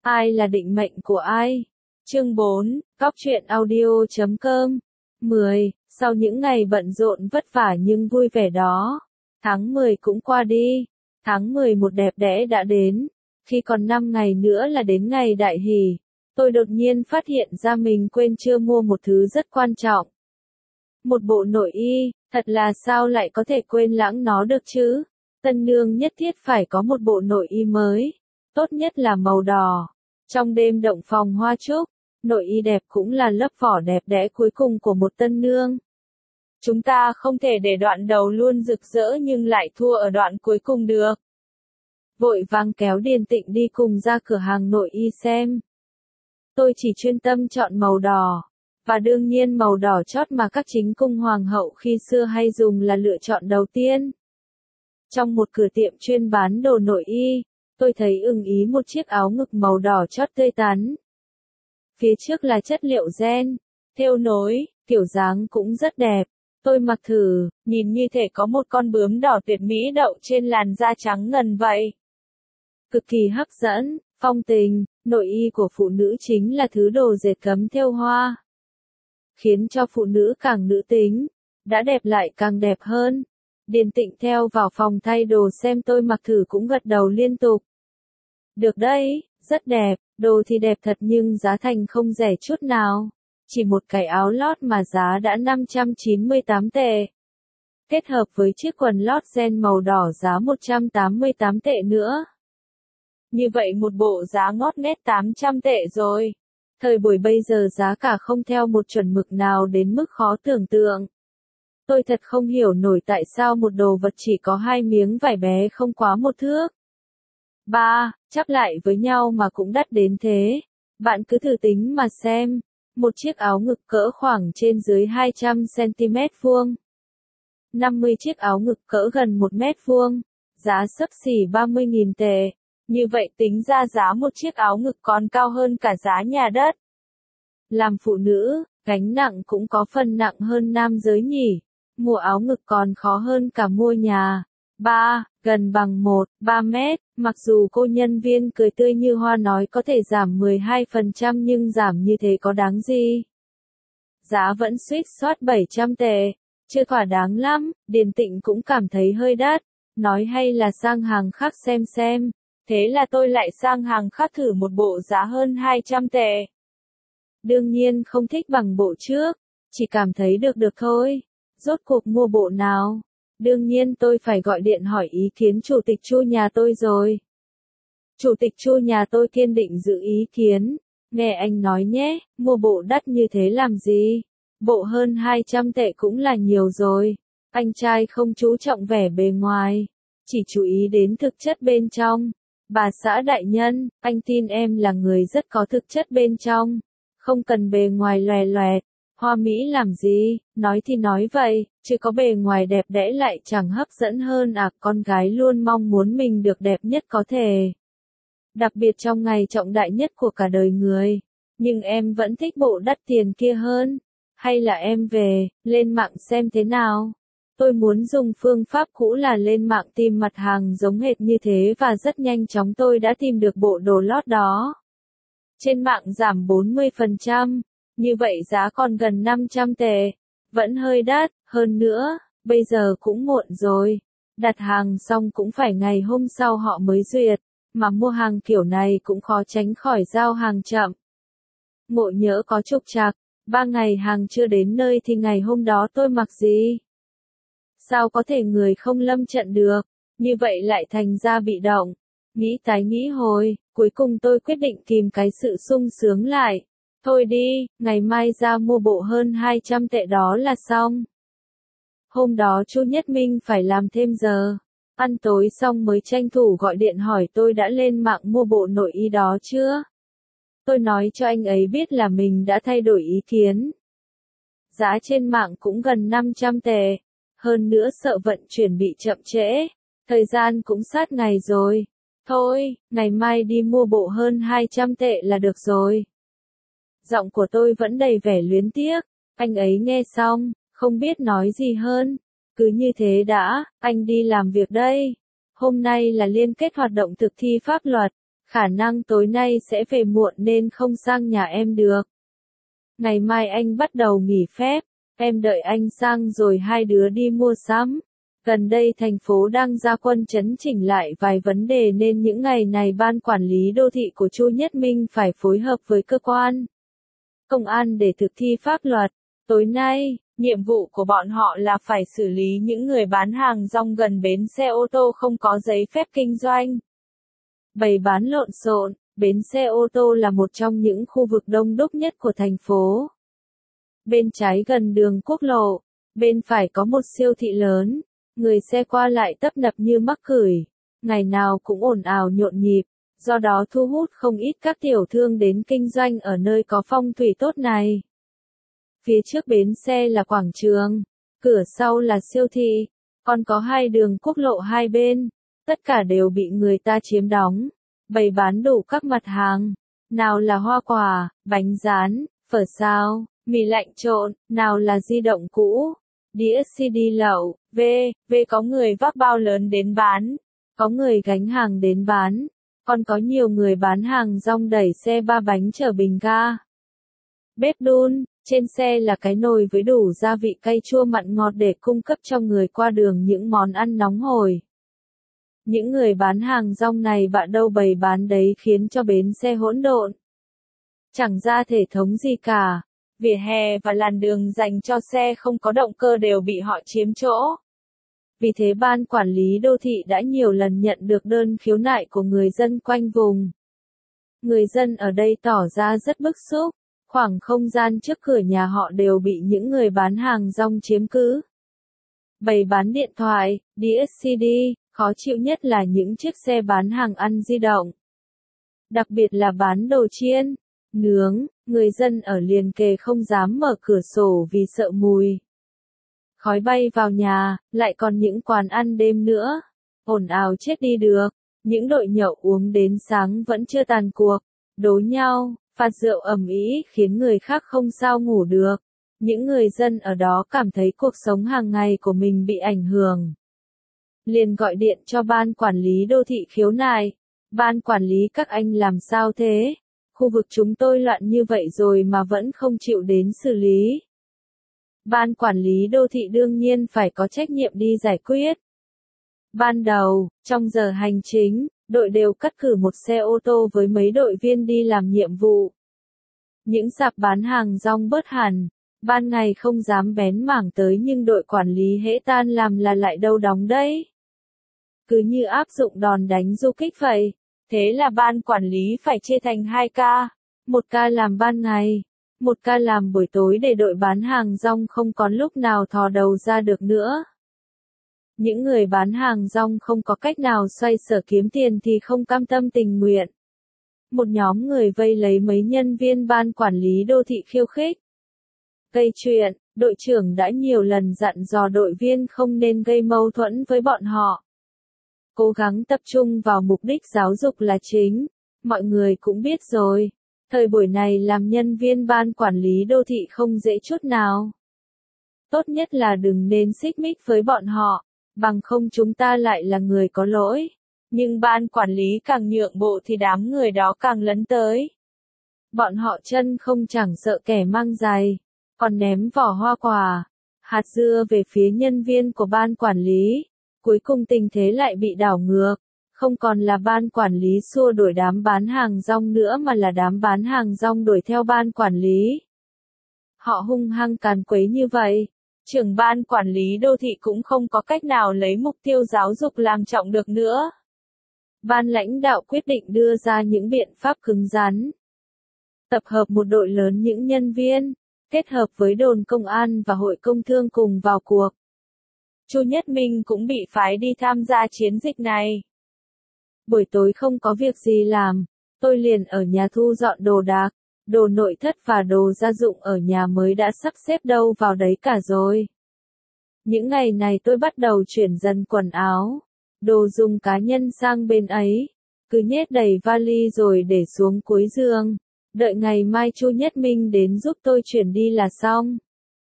Ai là định mệnh của ai? Chương 4, Cóc truyện audio.com 10. Sau những ngày bận rộn vất vả nhưng vui vẻ đó, tháng 10 cũng qua đi. Tháng 11 đẹp đẽ đã đến. Khi còn 5 ngày nữa là đến ngày đại hỷ, tôi đột nhiên phát hiện ra mình quên chưa mua một thứ rất quan trọng. Một bộ nội y, thật là sao lại có thể quên lãng nó được chứ? Tân nương nhất thiết phải có một bộ nội y mới, tốt nhất là màu đỏ. Trong đêm động phòng hoa trúc, nội y đẹp cũng là lớp vỏ đẹp đẽ cuối cùng của một tân nương. Chúng ta không thể để đoạn đầu luôn rực rỡ nhưng lại thua ở đoạn cuối cùng được. Vội vàng kéo Điền Tịnh đi cùng ra cửa hàng nội y xem. Tôi chỉ chuyên tâm chọn màu đỏ, và đương nhiên màu đỏ chót mà các chính cung hoàng hậu khi xưa hay dùng là lựa chọn đầu tiên. Trong một cửa tiệm chuyên bán đồ nội y, tôi thấy ưng ý một chiếc áo ngực màu đỏ chót tươi tắn. Phía trước là chất liệu ren, thêu nối, kiểu dáng cũng rất đẹp. Tôi mặc thử, nhìn như thể có một con bướm đỏ tuyệt mỹ đậu trên làn da trắng ngần vậy. Cực kỳ hấp dẫn, phong tình, nội y của phụ nữ chính là thứ đồ dệt cấm thêu hoa, khiến cho phụ nữ càng nữ tính, đã đẹp lại càng đẹp hơn. Điền Tịnh theo vào phòng thay đồ xem tôi mặc thử cũng gật đầu liên tục. Được đấy, rất đẹp, đồ thì đẹp thật nhưng giá thành không rẻ chút nào. Chỉ một cái áo lót mà giá đã 598 tệ. Kết hợp với chiếc quần lót ren màu đỏ giá 188 tệ nữa. Như vậy một bộ giá ngót nghét 800 tệ rồi. Thời buổi bây giờ giá cả không theo một chuẩn mực nào đến mức khó tưởng tượng. Tôi thật không hiểu nổi tại sao một đồ vật chỉ có 2 miếng vải bé không quá 1 thước. 3, chắp lại với nhau mà cũng đắt đến thế. Bạn cứ thử tính mà xem. Một chiếc áo ngực cỡ khoảng trên dưới 200cm vuông. 50 chiếc áo ngực cỡ gần 1 mét vuông. Giá xấp xỉ 30.000 tệ. Như vậy tính ra giá một chiếc áo ngực còn cao hơn cả giá nhà đất. Làm phụ nữ, gánh nặng cũng có phần nặng hơn nam giới nhỉ. Mua áo ngực còn khó hơn cả mua nhà. 3, gần bằng 3 mét, mặc dù cô nhân viên cười tươi như hoa nói có thể giảm 12% nhưng giảm như thế có đáng gì? Giá vẫn suýt soát 700 tệ, chưa thỏa đáng lắm, Điền Tịnh cũng cảm thấy hơi đắt, nói hay là sang hàng khác xem. Thế là tôi lại sang hàng khác thử một bộ giá hơn 200 tệ. Đương nhiên không thích bằng bộ trước, chỉ cảm thấy được thôi. Rốt cuộc mua bộ nào? Đương nhiên tôi phải gọi điện hỏi ý kiến chủ tịch Chu nhà tôi rồi. Chủ tịch Chu nhà tôi kiên định giữ ý kiến. Nghe anh nói nhé, mua bộ đắt như thế làm gì? Bộ hơn 200 tệ cũng là nhiều rồi. Anh trai không chú trọng vẻ bề ngoài, chỉ chú ý đến thực chất bên trong. Bà xã đại nhân, anh tin em là người rất có thực chất bên trong. Không cần bề ngoài lòe loẹt. Hoa mỹ làm gì, nói thì nói vậy, chứ có bề ngoài đẹp đẽ lại chẳng hấp dẫn hơn à, con gái luôn mong muốn mình được đẹp nhất có thể. Đặc biệt trong ngày trọng đại nhất của cả đời người. Nhưng em vẫn thích bộ đắt tiền kia hơn. Hay là em lên mạng xem thế nào? Tôi muốn dùng phương pháp cũ là lên mạng tìm mặt hàng giống hệt như thế và rất nhanh chóng tôi đã tìm được bộ đồ lót đó. Trên mạng giảm 40%. Như vậy giá còn gần 500 tệ. Vẫn hơi đắt, hơn nữa, bây giờ cũng muộn rồi. Đặt hàng xong cũng phải ngày hôm sau họ mới duyệt, mà mua hàng kiểu này cũng khó tránh khỏi giao hàng chậm. Ngộ nhỡ có trục trặc, 3 ngày hàng chưa đến nơi thì ngày hôm đó tôi mặc gì? Sao có thể người không lâm trận được, như vậy lại thành ra bị động. Nghĩ tái nghĩ hồi, cuối cùng tôi quyết định kìm cái sự sung sướng lại. Thôi đi, ngày mai ra mua bộ hơn 200 tệ đó là xong. Hôm đó Chu Nhất Minh phải làm thêm giờ. Ăn tối xong mới tranh thủ gọi điện hỏi tôi đã lên mạng mua bộ nội y đó chưa. Tôi nói cho anh ấy biết là mình đã thay đổi ý kiến. Giá trên mạng cũng gần 500 tệ. Hơn nữa sợ vận chuyển bị chậm trễ. Thời gian cũng sát ngày rồi. Thôi, ngày mai đi mua bộ hơn 200 tệ là được rồi. Giọng của tôi vẫn đầy vẻ luyến tiếc. Anh ấy nghe xong, không biết nói gì hơn. Cứ như thế đã, anh đi làm việc đây. Hôm nay là liên kết hoạt động thực thi pháp luật. Khả năng tối nay sẽ về muộn nên không sang nhà em được. Ngày mai anh bắt đầu nghỉ phép, em đợi anh sang rồi hai đứa đi mua sắm. Gần đây thành phố đang ra quân chấn chỉnh lại vài vấn đề nên những ngày này ban quản lý đô thị của Chu Nhất Minh phải phối hợp với cơ quan công an để thực thi pháp luật. Tối nay, nhiệm vụ của bọn họ là phải xử lý những người bán hàng rong gần bến xe ô tô không có giấy phép kinh doanh. Bày bán lộn xộn, bến xe ô tô là một trong những khu vực đông đúc nhất của thành phố. Bên trái gần đường quốc lộ, bên phải có một siêu thị lớn, người xe qua lại tấp nập như mắc cửi, ngày nào cũng ồn ào nhộn nhịp, do đó thu hút không ít các tiểu thương đến kinh doanh ở nơi có phong thủy tốt này. Phía trước bến xe là quảng trường, cửa sau là siêu thị, còn có hai đường quốc lộ hai bên, tất cả đều bị người ta chiếm đóng, bày bán đủ các mặt hàng, nào là hoa quả, bánh rán, phở xào, mì lạnh trộn, nào là di động cũ, đĩa CD lậu, có người vác bao lớn đến bán, có người gánh hàng đến bán, còn có nhiều người bán hàng rong đẩy xe ba bánh chở bình ga. Bếp đun, trên xe là cái nồi với đủ gia vị cay chua mặn ngọt để cung cấp cho người qua đường những món ăn nóng hổi. Những người bán hàng rong này bạ đâu bày bán đấy khiến cho bến xe hỗn độn. Chẳng ra thể thống gì cả, vỉa hè và làn đường dành cho xe không có động cơ đều bị họ chiếm chỗ. Vì thế ban quản lý đô thị đã nhiều lần nhận được đơn khiếu nại của người dân quanh vùng. Người dân ở đây tỏ ra rất bức xúc, khoảng không gian trước cửa nhà họ đều bị những người bán hàng rong chiếm cứ. Bày bán điện thoại, đĩa CD, khó chịu nhất là những chiếc xe bán hàng ăn di động. Đặc biệt là bán đồ chiên, nướng, người dân ở liền kề không dám mở cửa sổ vì sợ mùi khói bay vào nhà, lại còn những quán ăn đêm nữa. Ồn ào chết đi được, những đội nhậu uống đến sáng vẫn chưa tàn cuộc, đố nhau, phạt rượu ầm ĩ khiến người khác không sao ngủ được. Những người dân ở đó cảm thấy cuộc sống hàng ngày của mình bị ảnh hưởng. Liền gọi điện cho ban quản lý đô thị khiếu nại. Ban quản lý các anh làm sao thế? Khu vực chúng tôi loạn như vậy rồi mà vẫn không chịu đến xử lý. Ban quản lý đô thị đương nhiên phải có trách nhiệm đi giải quyết. Ban đầu, trong giờ hành chính, đội đều cắt cử một xe ô tô với mấy đội viên đi làm nhiệm vụ. Những sạp bán hàng rong bớt hẳn, ban ngày không dám bén mảng tới nhưng đội quản lý hễ tan làm là lại đâu đóng đấy. Cứ như áp dụng đòn đánh du kích vậy. Thế là ban quản lý phải chia thành 2 ca, một ca làm ban ngày, một ca làm buổi tối để đội bán hàng rong không còn lúc nào thò đầu ra được nữa. Những người bán hàng rong không có cách nào xoay sở kiếm tiền thì không cam tâm tình nguyện. Một nhóm người vây lấy mấy nhân viên ban quản lý đô thị khiêu khích. Gây chuyện, đội trưởng đã nhiều lần dặn dò đội viên không nên gây mâu thuẫn với bọn họ. Cố gắng tập trung vào mục đích giáo dục là chính, mọi người cũng biết rồi. Thời buổi này làm nhân viên ban quản lý đô thị không dễ chút nào. Tốt nhất là đừng nên xích mích với bọn họ, bằng không chúng ta lại là người có lỗi. Nhưng ban quản lý càng nhượng bộ thì đám người đó càng lấn tới. Bọn họ chân không chẳng sợ kẻ mang giày, còn ném vỏ hoa quả, hạt dưa về phía nhân viên của ban quản lý. Cuối cùng tình thế lại bị đảo ngược, không còn là ban quản lý xua đuổi đám bán hàng rong nữa mà là đám bán hàng rong đuổi theo ban quản lý. Họ hung hăng càn quấy như vậy, trưởng ban quản lý đô thị cũng không có cách nào lấy mục tiêu giáo dục làm trọng được nữa. Ban lãnh đạo quyết định đưa ra những biện pháp cứng rắn. Tập hợp một đội lớn những nhân viên, kết hợp với đồn công an và hội công thương cùng vào cuộc. Chu Nhất Minh cũng bị phái đi tham gia chiến dịch này. Buổi tối không có việc gì làm, tôi liền ở nhà thu dọn đồ đạc, đồ nội thất và đồ gia dụng ở nhà mới đã sắp xếp đâu vào đấy cả rồi. Những ngày này tôi bắt đầu chuyển dần quần áo, đồ dùng cá nhân sang bên ấy, cứ nhét đầy vali rồi để xuống cuối giường, đợi ngày mai Chu Nhất Minh đến giúp tôi chuyển đi là xong.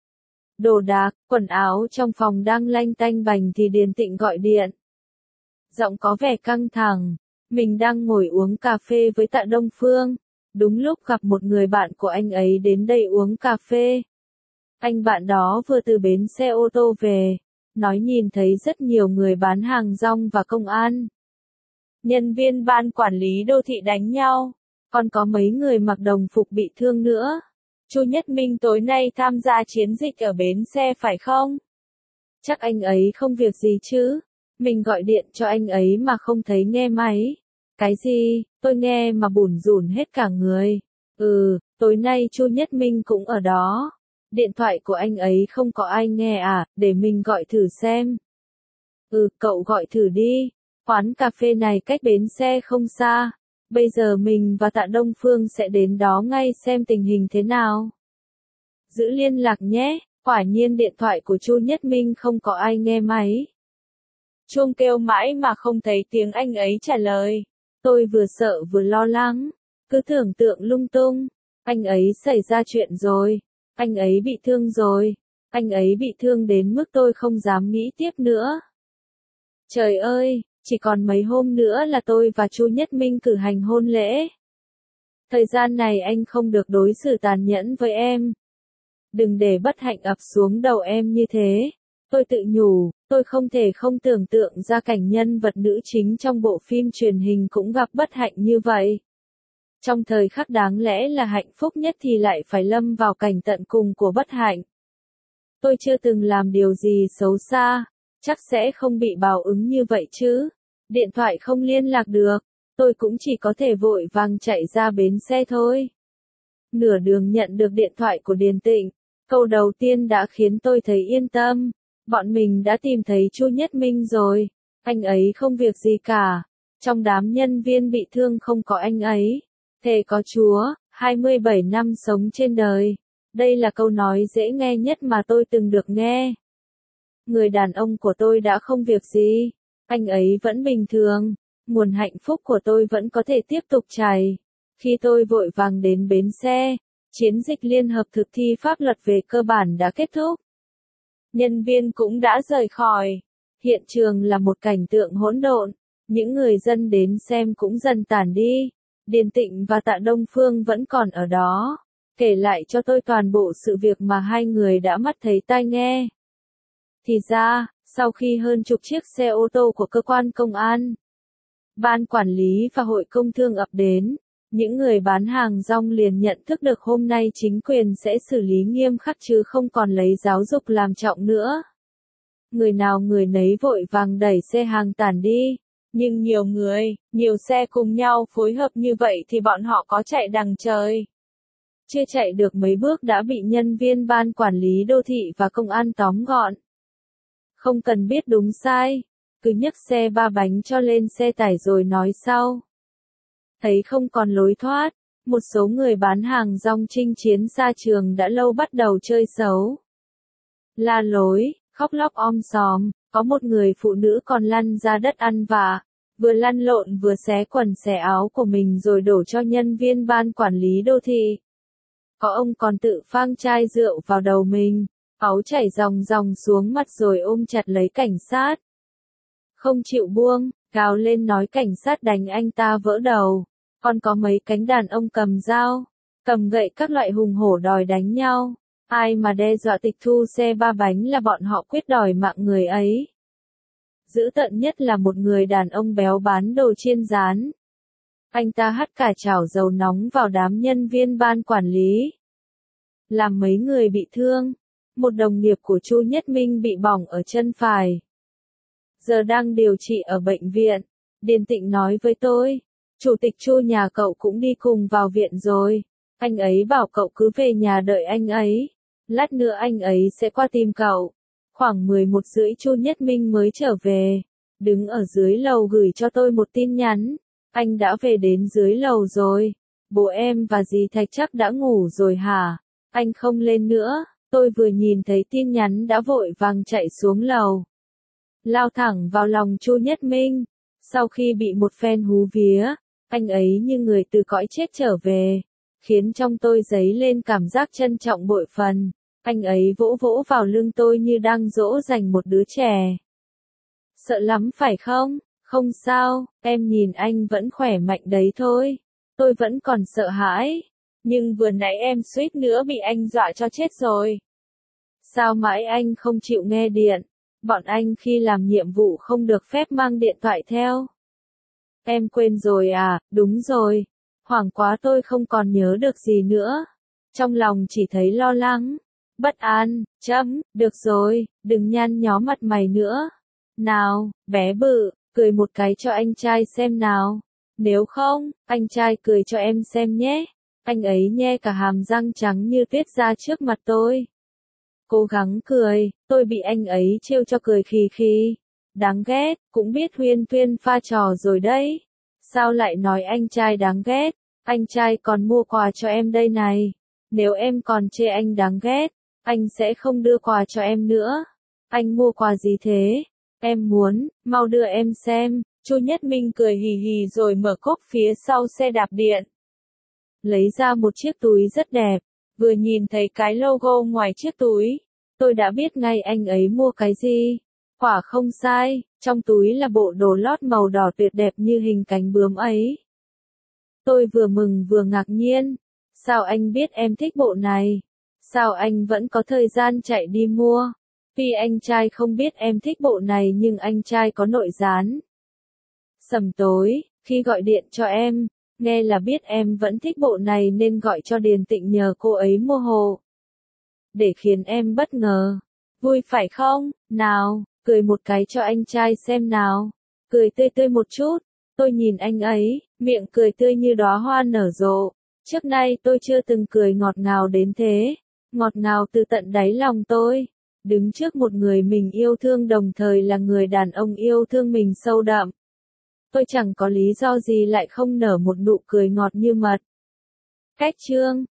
Đồ đạc, quần áo trong phòng đang lanh tanh bành thì Điền Tịnh gọi điện. Giọng có vẻ căng thẳng, Mình đang ngồi uống cà phê với Tạ Đông Phương. Đúng lúc gặp một người bạn của anh ấy đến đây uống cà phê. Anh bạn đó vừa từ bến xe ô tô về, nói nhìn thấy rất nhiều người bán hàng rong và công an. Nhân viên ban quản lý đô thị đánh nhau, còn có mấy người mặc đồng phục bị thương nữa. Chu Nhất Minh tối nay tham gia chiến dịch ở bến xe phải không? Chắc anh ấy không việc gì chứ. Mình gọi điện cho anh ấy mà không thấy nghe máy. Cái gì, tôi nghe mà bủn rủn hết cả người. Tối nay Chu Nhất Minh cũng ở đó. Điện thoại của anh ấy không có ai nghe à, để mình gọi thử xem. Cậu gọi thử đi. Quán cà phê này cách bến xe không xa. Bây giờ mình và Tạ Đông Phương sẽ đến đó ngay xem tình hình thế nào. Giữ liên lạc nhé. Quả nhiên điện thoại của Chu Nhất Minh không có ai nghe máy. Chuông kêu mãi mà không thấy tiếng anh ấy trả lời. Tôi vừa sợ vừa lo lắng. Cứ tưởng tượng lung tung. Anh ấy xảy ra chuyện rồi. Anh ấy bị thương rồi. Anh ấy bị thương đến mức tôi không dám nghĩ tiếp nữa. Trời ơi, chỉ còn mấy hôm nữa là tôi và Chu Nhất Minh cử hành hôn lễ. Thời gian này anh không được đối xử tàn nhẫn với em. Đừng để bất hạnh ập xuống đầu em như thế. Tôi tự nhủ, tôi không thể không tưởng tượng ra cảnh nhân vật nữ chính trong bộ phim truyền hình cũng gặp bất hạnh như vậy. Trong thời khắc đáng lẽ là hạnh phúc nhất thì lại phải lâm vào cảnh tận cùng của bất hạnh. Tôi chưa từng làm điều gì xấu xa, chắc sẽ không bị báo ứng như vậy chứ. Điện thoại không liên lạc được, tôi cũng chỉ có thể vội vàng chạy ra bến xe thôi. Nửa đường nhận được điện thoại của Điền Tịnh, câu đầu tiên đã khiến tôi thấy yên tâm. Bọn mình đã tìm thấy Chu Nhất Minh rồi, anh ấy không việc gì cả. Trong đám nhân viên bị thương không có anh ấy. Thề có Chúa, 27 năm sống trên đời. Đây là câu nói dễ nghe nhất mà tôi từng được nghe. Người đàn ông của tôi đã không việc gì. Anh ấy vẫn bình thường. Nguồn hạnh phúc của tôi vẫn có thể tiếp tục chảy. Khi tôi vội vàng đến bến xe, chiến dịch liên hợp thực thi pháp luật về cơ bản đã kết thúc. Nhân viên cũng đã rời khỏi. Hiện trường là một cảnh tượng hỗn độn. Những người dân đến xem cũng dần tản đi. Điền Tịnh và Tạ Đông Phương vẫn còn ở đó. Kể lại cho tôi toàn bộ sự việc mà hai người đã mắt thấy tai nghe. Thì ra, sau khi hơn chục chiếc xe ô tô của cơ quan công an, ban quản lý và hội công thương ập đến, những người bán hàng rong liền nhận thức được hôm nay chính quyền sẽ xử lý nghiêm khắc chứ không còn lấy giáo dục làm trọng nữa. Người nào người nấy vội vàng đẩy xe hàng tản đi. Nhưng nhiều người, nhiều xe cùng nhau phối hợp như vậy thì bọn họ có chạy đằng trời. Chưa chạy được mấy bước đã bị nhân viên ban quản lý đô thị và công an tóm gọn. Không cần biết đúng sai, cứ nhấc xe ba bánh cho lên xe tải rồi nói sau. Thấy không còn lối thoát, một số người bán hàng rong chinh chiến xa trường đã lâu bắt đầu chơi xấu. La lối, khóc lóc om sòm, có một người phụ nữ còn lăn ra đất ăn vạ, vừa lăn lộn vừa xé quần xé áo của mình rồi đổ cho nhân viên ban quản lý đô thị. Có ông còn tự phang chai rượu vào đầu mình, máu chảy ròng ròng xuống mặt rồi ôm chặt lấy cảnh sát. Không chịu buông, gào lên nói cảnh sát đánh anh ta vỡ đầu. Còn có mấy cánh đàn ông cầm dao, cầm gậy các loại hùng hổ đòi đánh nhau. Ai mà đe dọa tịch thu xe ba bánh là bọn họ quyết đòi mạng người ấy. Dữ tợn nhất là một người đàn ông béo bán đồ chiên rán. Anh ta hắt cả chảo dầu nóng vào đám nhân viên ban quản lý, làm mấy người bị thương. Một đồng nghiệp của Chu Nhất Minh bị bỏng ở chân phải, giờ đang điều trị ở bệnh viện. Điền Tịnh nói với tôi, chủ tịch Chu nhà cậu cũng đi cùng vào viện rồi. Anh ấy bảo cậu cứ về nhà đợi anh ấy. Lát nữa anh ấy sẽ qua tìm cậu. Khoảng 11 rưỡi Chu Nhất Minh mới trở về. Đứng ở dưới lầu gửi cho tôi một tin nhắn. Anh đã về đến dưới lầu rồi. Bố em và dì Thạch chắc đã ngủ rồi hả? Anh không lên nữa. Tôi vừa nhìn thấy tin nhắn đã vội vàng chạy xuống lầu, lao thẳng vào lòng Chu Nhất Minh. Sau khi bị một phen hú vía, anh ấy như người từ cõi chết trở về, khiến trong tôi dấy lên cảm giác trân trọng bội phần. Anh ấy vỗ vỗ vào lưng tôi như đang dỗ dành một đứa trẻ. Sợ lắm phải không? Không sao, em nhìn anh vẫn khỏe mạnh đấy thôi. Tôi vẫn còn sợ hãi. Nhưng vừa nãy em suýt nữa bị anh dọa cho chết rồi. Sao mãi anh không chịu nghe điện? Bọn anh khi làm nhiệm vụ không được phép mang điện thoại theo. Em quên rồi à, đúng rồi. Hoảng quá tôi không còn nhớ được gì nữa. Trong lòng chỉ thấy lo lắng, bất an, được rồi, đừng nhăn nhó mặt mày nữa. Nào, bé bự, cười một cái cho anh trai xem nào. Nếu không, anh trai cười cho em xem nhé. Anh ấy nhe cả hàm răng trắng như tuyết ra trước mặt tôi. Cố gắng cười, tôi bị anh ấy trêu cho cười khì khì. Đáng ghét, cũng biết huyên thuyên pha trò rồi đấy. Sao lại nói anh trai đáng ghét? Anh trai còn mua quà cho em đây này. Nếu em còn chê anh đáng ghét, anh sẽ không đưa quà cho em nữa. Anh mua quà gì thế? Em muốn, mau đưa em xem. Chu Nhất Minh cười hì hì rồi mở cốp phía sau xe đạp điện. Lấy ra một chiếc túi rất đẹp. Vừa nhìn thấy cái logo ngoài chiếc túi, tôi đã biết ngay anh ấy mua cái gì. Quả không sai, trong túi là bộ đồ lót màu đỏ tuyệt đẹp như hình cánh bướm ấy. Tôi vừa mừng vừa ngạc nhiên. Sao anh biết em thích bộ này? Sao anh vẫn có thời gian chạy đi mua? Tuy anh trai không biết em thích bộ này nhưng anh trai có nội gián. Sầm tối, khi gọi điện cho em, nghe là biết em vẫn thích bộ này nên gọi cho Điền Tịnh nhờ cô ấy mua hộ. Để khiến em bất ngờ. Vui phải không? Nào, cười một cái cho anh trai xem nào. Cười tươi tươi một chút. Tôi nhìn anh ấy, miệng cười tươi như đóa hoa nở rộ. Trước nay tôi chưa từng cười ngọt ngào đến thế. Ngọt ngào từ tận đáy lòng tôi. Đứng trước một người mình yêu thương đồng thời là người đàn ông yêu thương mình sâu đậm. Tôi chẳng có lý do gì lại không nở một nụ cười ngọt như mật. Cách chương